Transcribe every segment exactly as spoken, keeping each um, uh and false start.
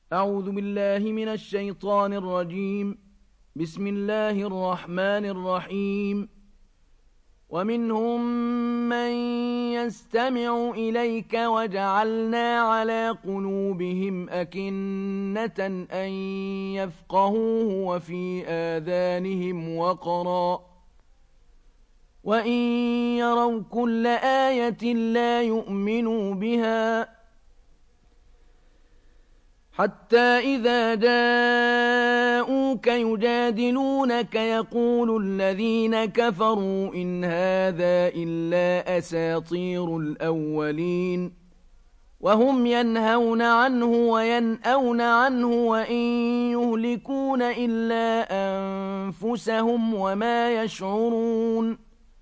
أعوذ بالله من الشيطان الرجيم. بسم الله الرحمن الرحيم. ومنهم من يستمع إليك وجعلنا على قلوبهم أكنة أن يفقهوه وفي آذانهم وقرا وإن يروا كل آية لا يؤمنوا بها حتى إذا جاءوك يجادلونك يقول الذين كفروا إن هذا إلا أساطير الأولين وهم ينهون عنه وينأون عنه وإن يهلكون إلا أنفسهم وما يشعرون.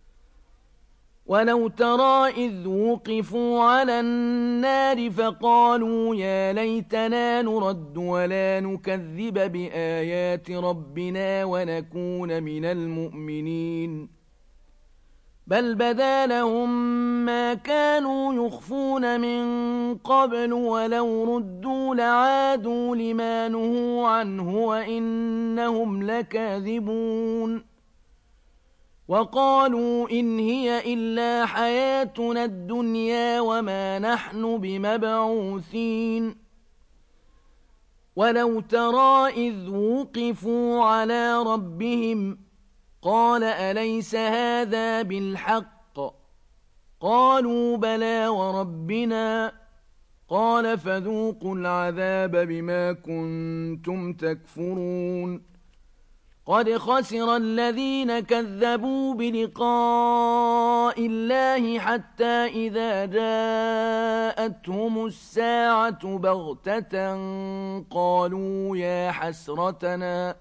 ولو ترى إذ وقفوا على النار فقالوا يا ليتنا نرد ولا نكذب بآيات ربنا ونكون من المؤمنين بل بدا لهم ما كانوا يخفون من قبل ولو ردوا لعادوا لما نهوا عنه وإنهم لكاذبون. وقالوا إن هي إلا حياتنا الدنيا وما نحن بمبعوثين. ولو ترى إذ وقفوا على ربهم قال أليس هذا بالحق قالوا بلى وربنا قال فذوقوا العذاب بما كنتم تكفرون. قد خسر الذين كذبوا بلقاء الله حتى إذا جاءتهم الساعة بغتة قالوا يا حسرتنا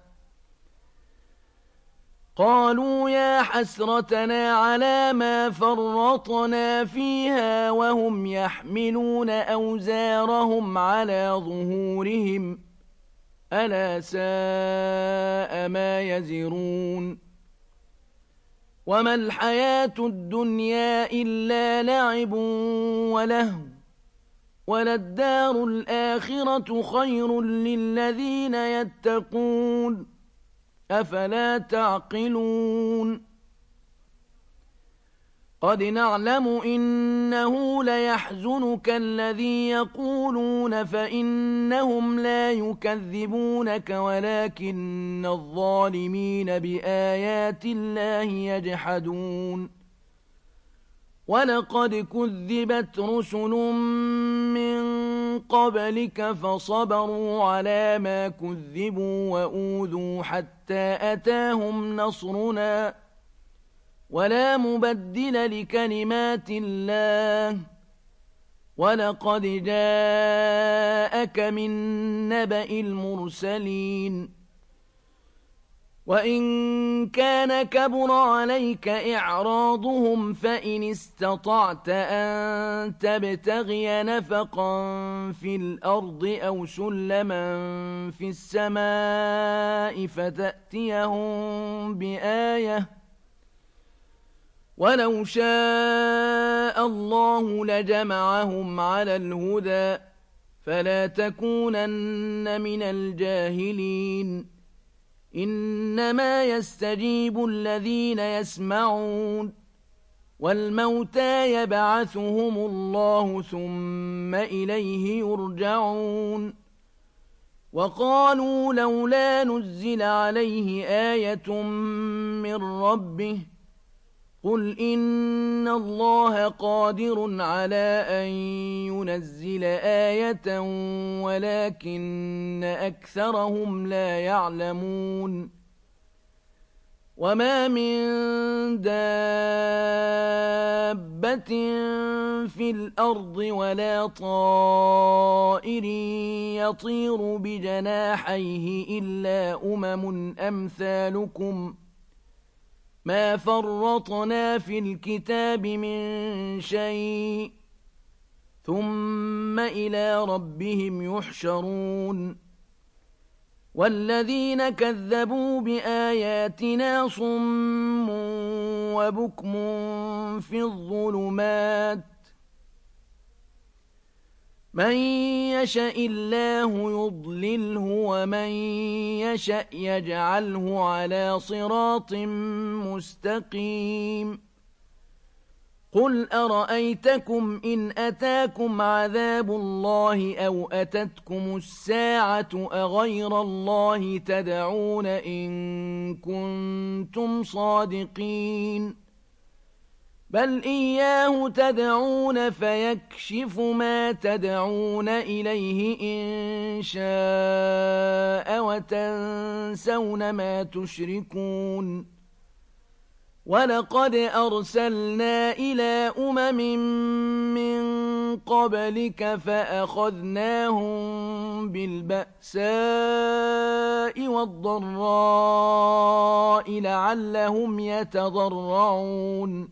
قالوا يا حسرتنا على ما فرطنا فيها وهم يحملون أوزارهم على ظهورهم ألا ساء ما يزرون. وما الحياة الدنيا إلا لعب ولهو وللدار الآخرة خير للذين يتقون أفلا تعقلون. قد نعلم إنه ليحزنك الذي يقولون فإنهم لا يكذبونك ولكن الظالمين بآيات الله يجحدون. ولقد كذبت رسل من قبلك فصبروا على ما كذبوا وأوذوا حتى أتاهم نصرنا ولا مبدل لكلمات الله ولقد جاءك من نبأ المرسلين. وإن كان كبر عليك إعراضهم فإن استطعت أن تبتغي نفقا في الأرض أو سلما في السماء فتأتيهم بآية ولو شاء الله لجمعهم على الهدى فلا تكونن من الجاهلين. إنما يستجيب الذين يسمعون والموتى يبعثهم الله ثم إليه يرجعون. وقالوا لولا نزل عليه آية من ربه قل إن الله قادر على أن ينزل آية ولكن أكثرهم لا يعلمون. وما من دابة في الأرض ولا طائر يطير بجناحيه إلا أمم أمثالكم ما فرطنا في الكتاب من شيء ثم إلى ربهم يحشرون. والذين كذبوا بآياتنا صم وبكم في الظلمات من يشاء الله يضلله ومن يشاء يجعله على صراط مستقيم قل أرأيتكم إن أتاكم عذاب الله أو أتتكم الساعة أغير الله تدعون إن كنتم صادقين بل إياه تدعون فيكشف ما تدعون إليه إن شاء وتنسون ما تشركون ولقد أرسلنا إلى أمم من قبلك فأخذناهم بالبأساء والضراء لعلهم يتضرعون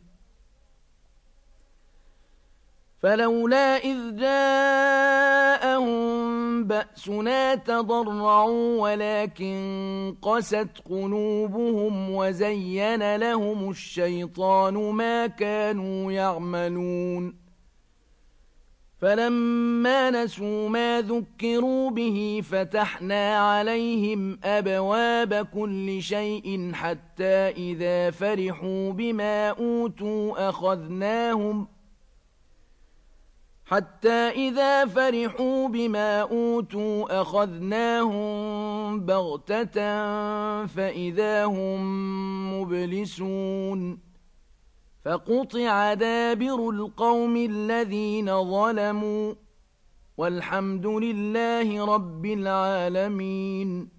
فلولا إذ جاءهم بأسنا تضرعوا ولكن قست قلوبهم وزين لهم الشيطان ما كانوا يعملون فلما نسوا ما ذكروا به فتحنا عليهم أبواب كل شيء حتى إذا فرحوا بما أوتوا أخذناهم حتى إذا فرحوا بما أوتوا أخذناهم بغتة فإذا هم مبلسون فقطع دابر القوم الذين ظلموا والحمد لله رب العالمين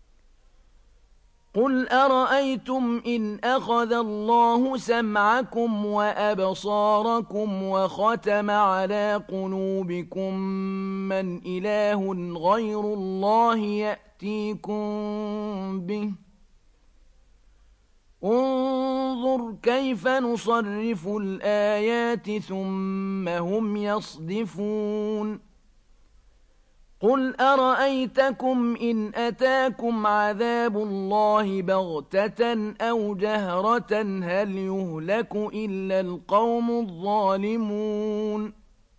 قل أرأيتم إن أخذ الله سمعكم وأبصاركم وختم على قلوبكم من إله غير الله يأتيكم به انظر كيف نصرف الآيات ثم هم يصدفون قل أرأيتكم إن أتاكم عذاب الله بغتة أو جهرة هل يهلك إلا القوم الظالمون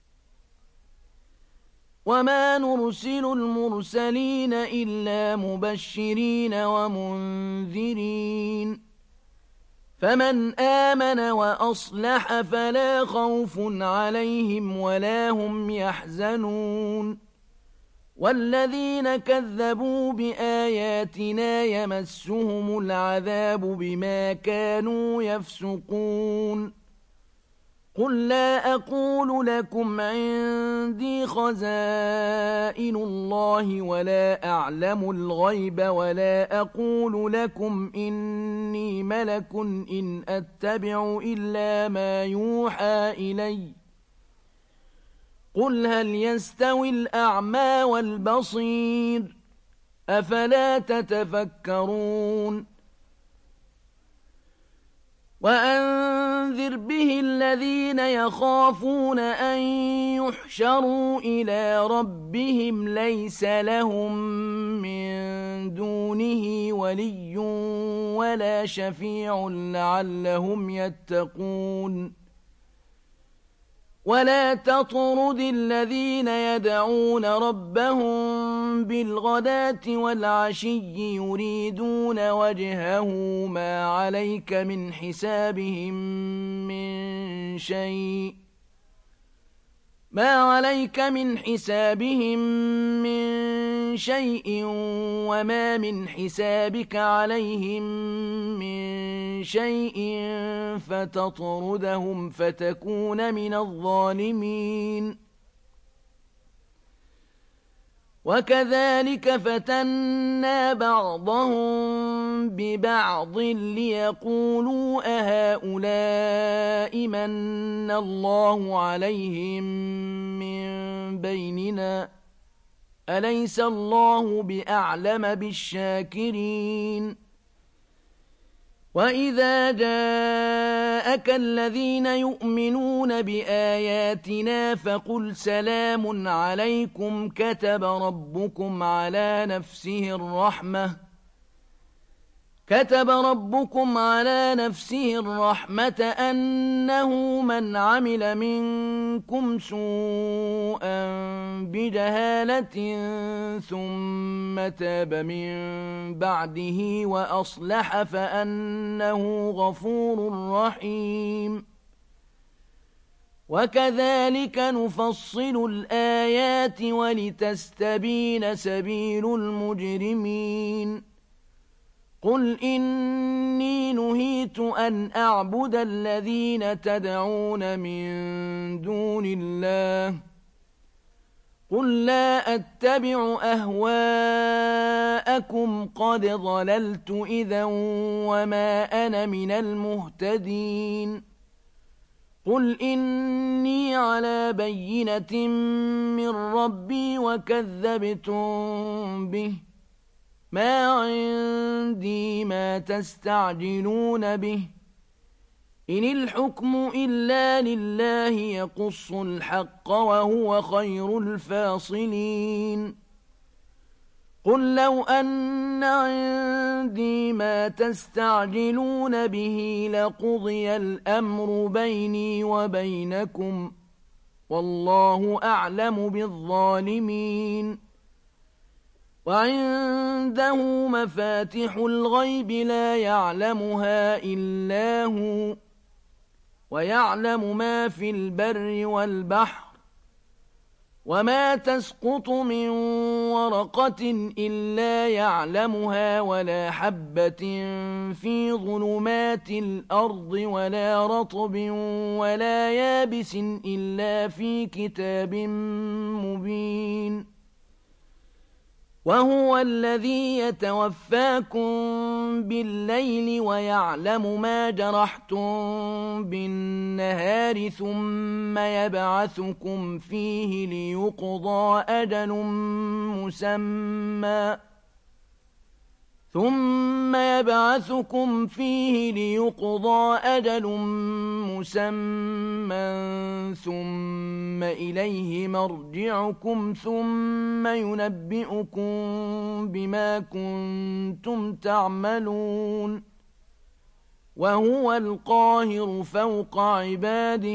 وما نرسل المرسلين إلا مبشرين ومنذرين فمن آمن وأصلح فلا خوف عليهم ولا هم يحزنون والذين كذبوا بآياتنا يمسهم العذاب بما كانوا يفسقون قل لا أقول لكم عندي خزائن الله ولا أعلم الغيب ولا أقول لكم إني ملك إن أتبع إلا ما يوحى إلي قل هل يستوي الأعمى والبصير أفلا تتفكرون وأنذر به الذين يخافون أن يحشروا إلى ربهم ليس لهم من دونه ولي ولا شفيع لعلهم يتقون ولا تطرد الذين يدعون ربهم بالغداة والعشي يريدون وجهه ما عليك من حسابهم من شيء ما عليك من حسابهم من شيء وما من حسابك عليهم من شيء فتطردهم فتكون من الظالمين وكذلك فتنا بعضهم ببعض ليقولوا أهؤلاء من الله عليهم من بيننا أليس الله بأعلم بالشاكرين وإذا جاءك الذين يؤمنون بآياتنا فقل سلام عليكم كتب ربكم على نفسه الرحمة كتب ربكم على نفسه الرحمة أنه من عمل منكم سوءا بجهالة ثم تاب من بعده وأصلح فأنه غفور رحيم. وكذلك نفصل الآيات ولتستبين سبيل المجرمين. قل إني نهيت أن أعبد الذين تدعون من دون الله قل لا أتبع أهواءكم قد ضللت إذا وما أنا من المهتدين. قل إني على بينة من ربي وكذبتم به ما عندي ما تستعجلون به إن الحكم إلا لله يقص الحق وهو خير الفاصلين. قل لو أن عندي ما تستعجلون به لقضي الأمر بيني وبينكم والله أعلم بالظالمين. وعنده مفاتح الغيب لا يعلمها إلا هو ويعلم ما في البر والبحر وما تسقط من ورقة إلا يعلمها ولا حبة في ظلمات الأرض ولا رطب ولا يابس إلا في كتاب مبين. وهو الذي يتوفاكم بالليل ويعلم ما جرحتم بالنهار ثم يبعثكم فيه ليقضى أجل مسمى ثم يبعثكم فيه ليقضى أجل مسمى ثم إليه مرجعكم ثم ينبئكم بما كنتم تعملون. وهو القاهر فوق عباده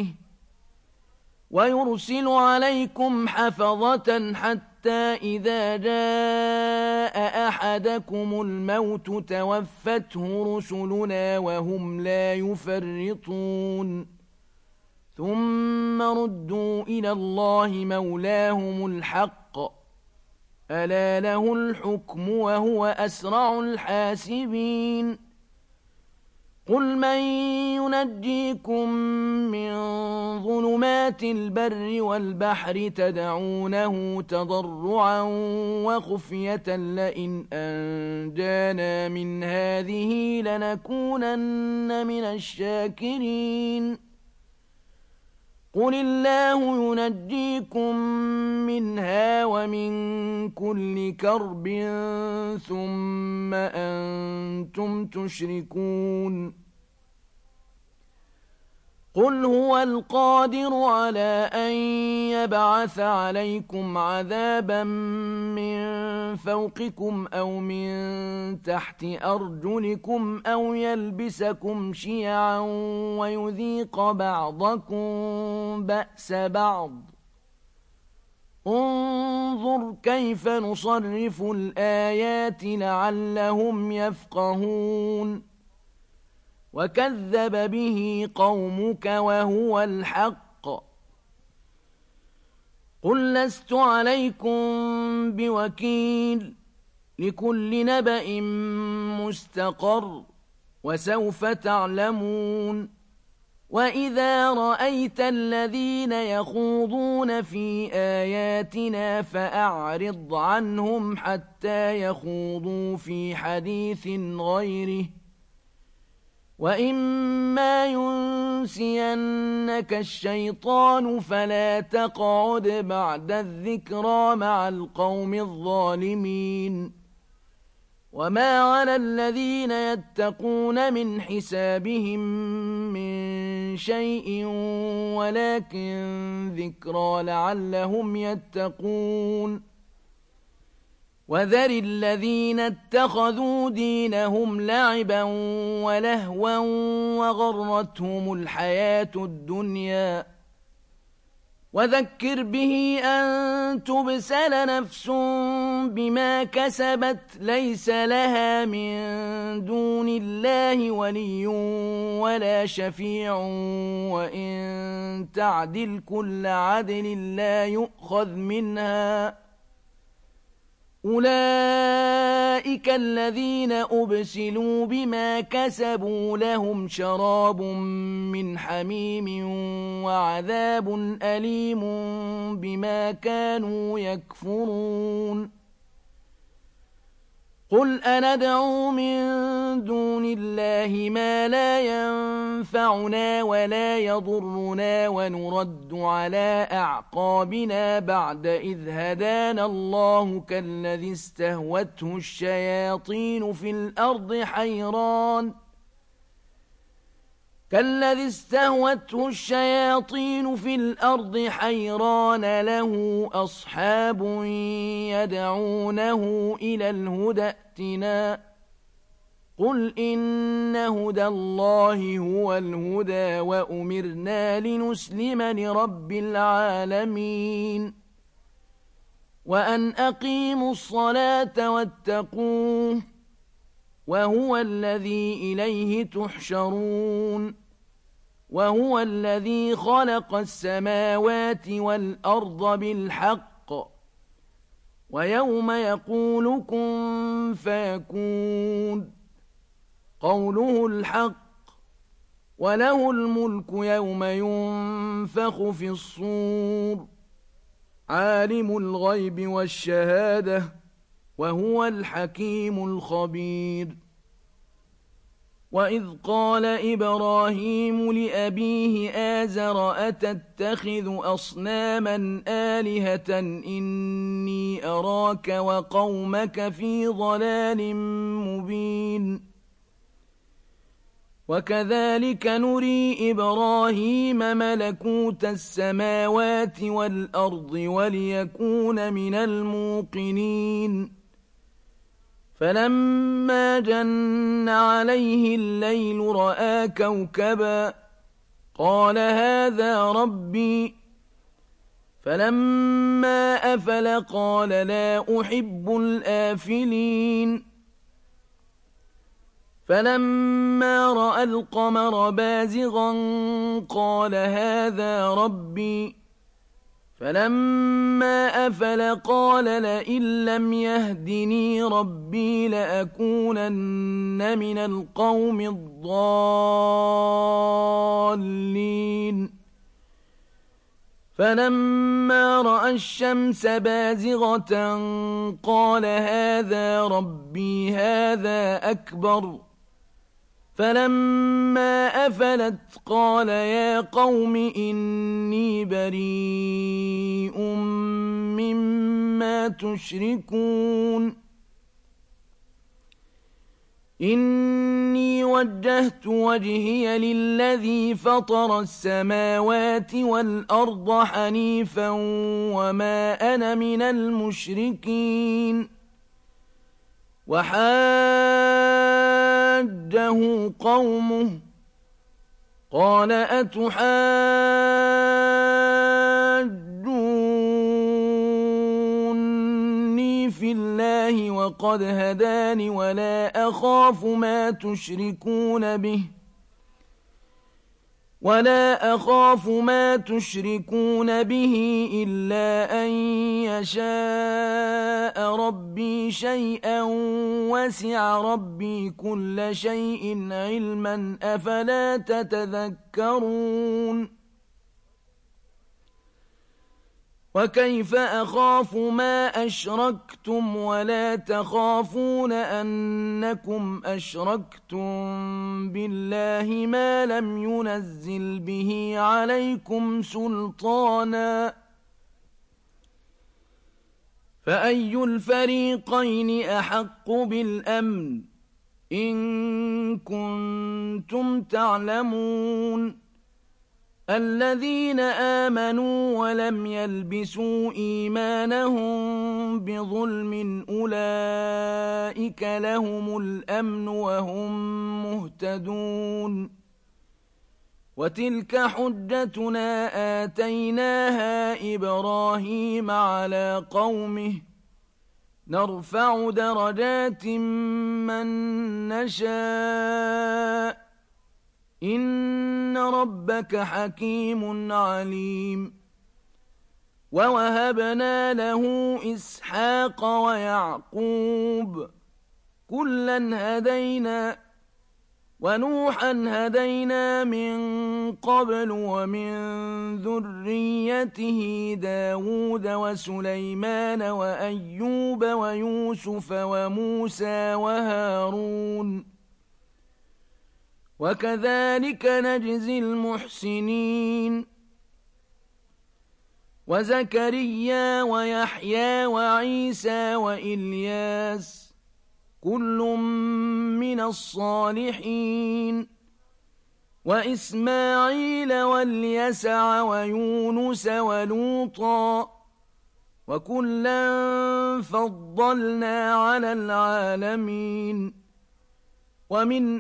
ويرسل عليكم حفظة حتى إذا جاء أحدكم الموت توفته رسلنا وهم لا يفرطون ثم ردوا إلى الله مولاهم الحق ألا له الحكم وهو أسرع الحاسبين. قل من ينجيكم من ظلمات البر والبحر تدعونه تضرعا وخفية لئن أنجانا من هذه لنكونن من الشاكرين. قل الله ينجيكم منها ومن كل كرب ثم أنتم تشركون. قل هو القادر على أن يبعث عليكم عذابا من فوقكم أو من تحت أرجلكم أو يلبسكم شيعا ويذيق بعضكم بأس بعض. انظر كيف نصرف الآيات لعلهم يفقهون. وكذب به قومك وهو الحق. قل لست عليكم بوكيل لكل نبأ مستقر وسوف تعلمون. وإذا رأيت الذين يخوضون في آياتنا فأعرض عنهم حتى يخوضوا في حديث غيره وإما ينسينك الشيطان فلا تقعد بعد الذكرى مع القوم الظالمين. وما على الذين يتقون من حسابهم من شيء ولكن ذكرى لعلهم يتقون. وذر الذين اتخذوا دينهم لعبا ولهوا وغرتهم الحياة الدنيا وذكر به أن تبسل نفس بما كسبت ليس لها من دون الله ولي ولا شفيع وإن تعدل كل عدل لا يؤخذ منها أولئك الذين أبسلوا بما كسبوا لهم شراب من حميم وعذاب أليم بما كانوا يكفرون قل أندعو من دون الله ما لا ينفعنا ولا يضرنا ونرد على أعقابنا بعد إذ هدانا الله كالذي استهوته الشياطين في الأرض حيران كالذي استهوته الشياطين في الأرض حيران له أصحاب يدعونه إلى الهدى ائتنا قل إن هدى الله هو الهدى وأمرنا لنسلم لرب العالمين وأن أقيموا الصلاة واتقوه وهو الذي إليه تحشرون وهو الذي خلق السماوات والأرض بالحق ويوم يقول كن فيكون قوله الحق وله الملك يوم ينفخ في الصور عالم الغيب والشهادة وهو الحكيم الخبير وإذ قال إبراهيم لأبيه آزر أتتخذ أصناما آلهة إني أراك وقومك في ضلال مبين وكذلك نري إبراهيم ملكوت السماوات والأرض وليكون من الموقنين فلما جن عليه الليل رأى كوكبا قال هذا ربي فلما أفل قال لا أحب الآفلين فلما رأى القمر بازغا قال هذا ربي فلما أفل قال لئن لم يهدني ربي لأكونن من القوم الضالين فلما رأى الشمس بازغة قال هذا ربي هذا أكبر فلما أفلت قال يا قوم إني بريء مما تشركون إني وجهت وجهي للذي فطر السماوات والأرض حنيفا وما أنا من المشركين وحاجه قومه قال أتحاجوني في الله وقد هداني ولا أخاف ما تشركون به ولا أخاف ما تشركون به إلا أن يشاء ربي شيئا وسع ربي كل شيء علما أفلا تتذكرون وكيف أخاف ما أشركتم ولا تخافون أنكم أشركتم بالله ما لم ينزل به عليكم سلطانا فأي الفريقين أحق بالأمن إن كنتم تعلمون الذين آمنوا ولم يلبسوا إيمانهم بظلم أولئك لهم الأمن وهم مهتدون وتلك حجتنا آتيناها إبراهيم على قومه نرفع درجات من نشاء إن ربك حكيم عليم ووهبنا له إسحاق ويعقوب كلا هدينا ونوحا هدينا من قبل ومن ذريته داود وسليمان وأيوب ويوسف وموسى وهارون وكذلك نجزي المحسنين وزكريا ويحيى وعيسى وإلياس كل من الصالحين وإسماعيل واليسع ويونس ولوطا وكلا فضلنا على العالمين ومن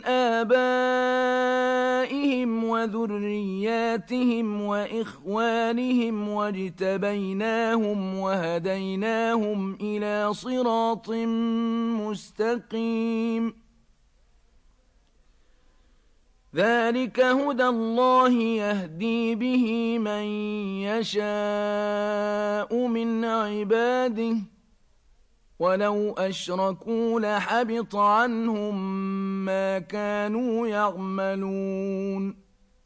آبائهم وذرياتهم وإخوانهم واجتبيناهم وهديناهم إلى صراط مستقيم ذلك هدى الله يهدي به من يشاء من عباده ولو أشركوا لحبط عنهم ما كانوا يعملون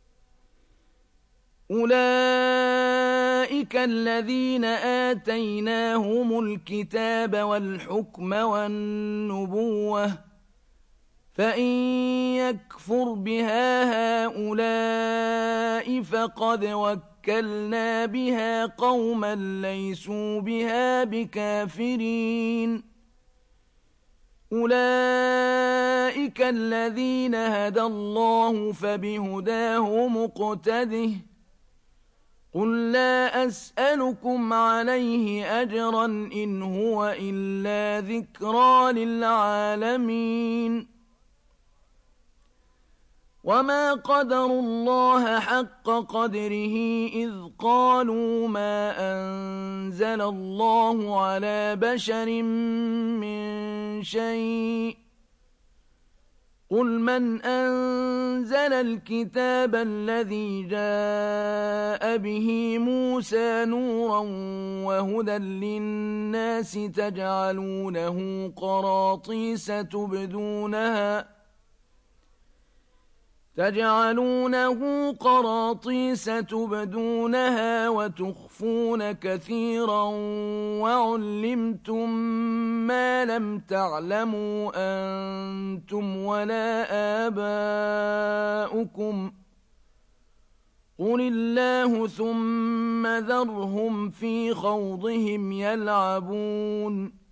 أولئك الذين آتيناهم الكتاب والحكم والنبوة فإن يكفر بها هؤلاء فقد وكلنا بها قوما ليسوا بها بكافرين أولئك الذين هدى الله فبهداه مقتده قل لا أسألكم عليه أجرا إن هو إلا ذكرى للعالمين وما قدروا الله حق قدره إذ قالوا ما أنزل الله على بشر من شيء قل من أنزل الكتاب الذي جاء به موسى نورا وهدى للناس تجعلونه قراطيس تبدونها تجعلونه قراطيس تبدونها وتخفون كثيرا وعلمتم ما لم تعلموا أنتم ولا آباؤكم قل الله ثم ذرهم في خوضهم يلعبون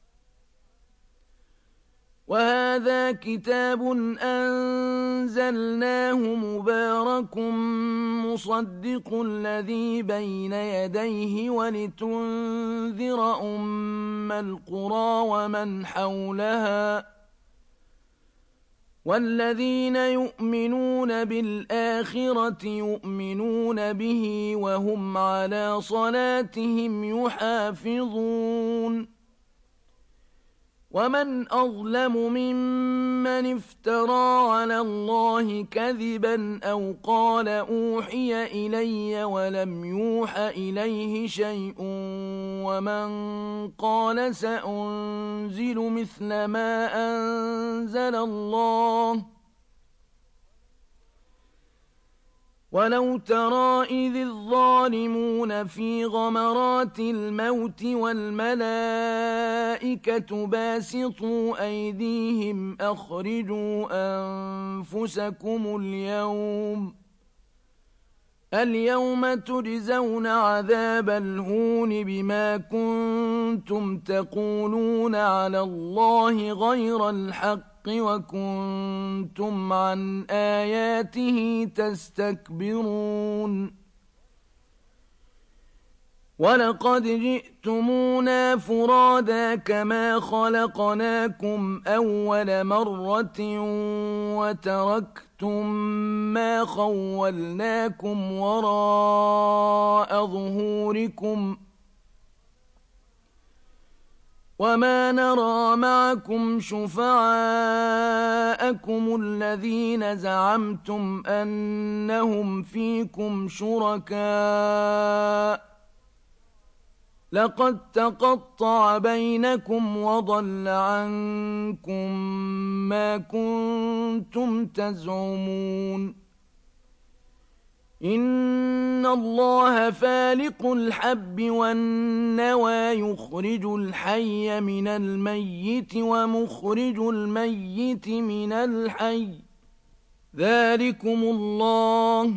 وهذا كتاب أنزلناه مبارك مصدق الذي بين يديه ولتنذر أم القرى ومن حولها والذين يؤمنون بالآخرة يؤمنون به وهم على صلاتهم يحافظون ومن أظلم ممن افترى على الله كذبا أو قال أوحي إلي ولم يوح إليه شيء ومن قال سأنزل مثل ما أنزل الله ولو ترى إذ الظالمون في غمرات الموت والملائكة باسطوا أيديهم أخرجوا أنفسكم اليوم اليوم تجزون عذاب الهون بما كنتم تقولون على الله غير الحق وكنتم عن آياته تستكبرون ولقد جئتمونا فرادا كما خلقناكم أول مرة وتركتم ما خولناكم وراء ظهوركم وما نرى معكم شفعاءكم الذين زعمتم أنهم فيكم شركاء لقد تقطع بينكم وضل عنكم ما كنتم تزعمون إن الله فالق الحب والنوى يخرج الحي من الميت ومخرج الميت من الحي ذلكم الله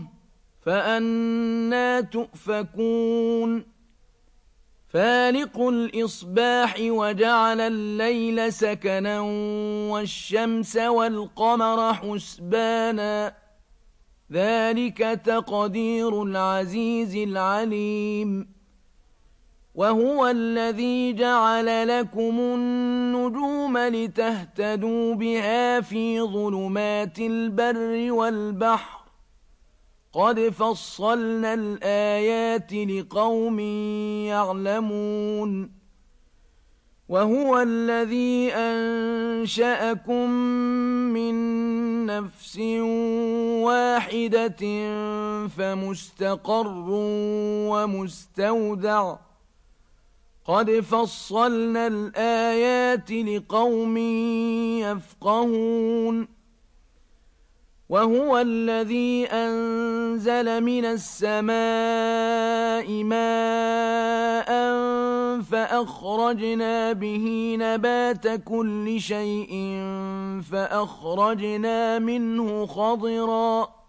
فأنى تؤفكون فالق الإصباح وجعل الليل سكنا والشمس والقمر حسبانا ذلك تقدير العزيز العليم وهو الذي جعل لكم النجوم لتهتدوا بها في ظلمات البر والبحر قد فصلنا الآيات لقوم يعلمون وهو الذي أنشأكم من نفس واحدة فمستقر ومستودع قد فصلنا الآيات لقوم يفقهون وهو الذي أنزل من السماء ماء فأخرجنا به نبات كل شيء فأخرجنا منه خضرا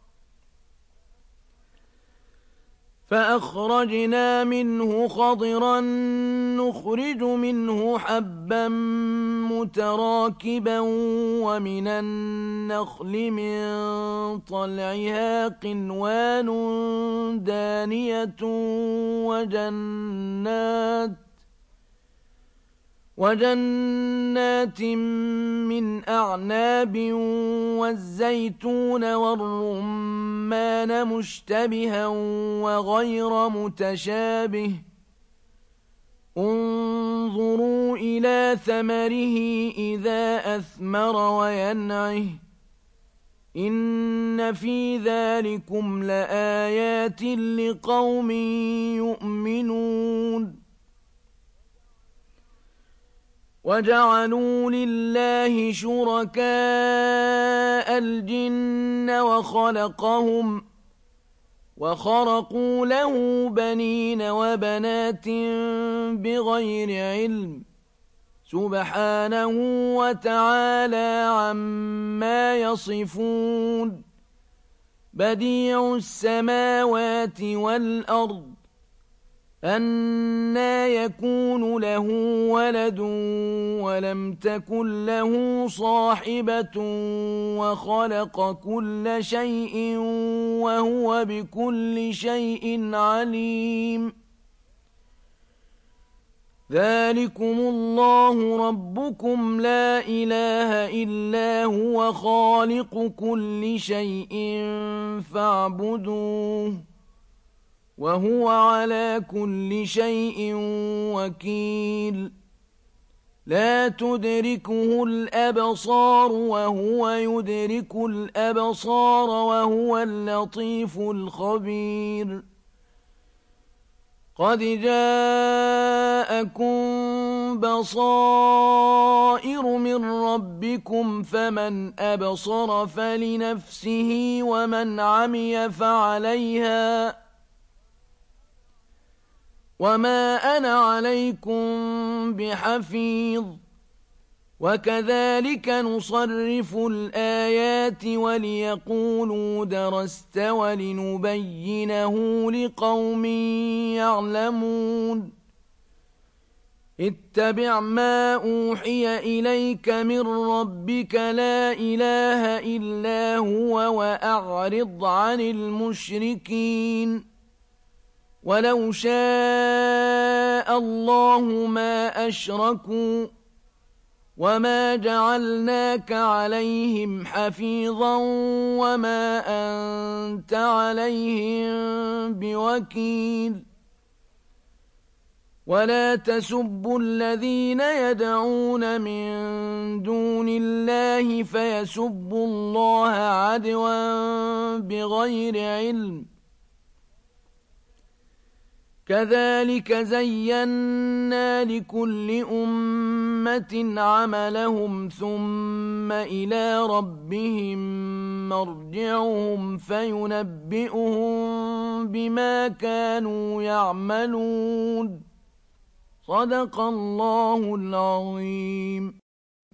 فأخرجنا منه خضرا نخرج منه حبا متراكبا ومن النخل من طلعها قنوان دانية وجنات وجنات من أعناب والزيتون والرمان مشتبها وغير متشابه انظروا إلى ثمره إذا أثمر وينعه إن في ذلكم لآيات لقوم يؤمنون وجعلوا لله شركاء الجن وخلقهم وخرقوا له بنين وبنات بغير علم سبحانه وتعالى عما يصفون بديع السماوات والأرض أنى يكون له ولد ولم تكن له صاحبة وخلق كل شيء وهو بكل شيء عليم ذلكم الله ربكم لا إله إلا هو خالق كل شيء فاعبدوه وهو على كل شيء وكيل لا تدركه الأبصار وهو يدرك الأبصار وهو اللطيف الخبير قد جاءكم بصائر من ربكم فمن أبصر فلنفسه ومن عمي فعليها وما أنا عليكم بحفيظ وكذلك نصرف الآيات وليقولوا درست ولنبينه لقوم يعلمون اتبع ما أوحي إليك من ربك لا إله إلا هو وأعرض عن المشركين ولو شاء الله ما أشركوا وما جعلناك عليهم حفيظا وما أنت عليهم بوكيل ولا تسبوا الذين يدعون من دون الله فيسبوا الله عدوا بغير علم كذلك زينا لكل أمة عملهم ثم إلى ربهم مرجعهم فينبئهم بما كانوا يعملون صدق الله العظيم.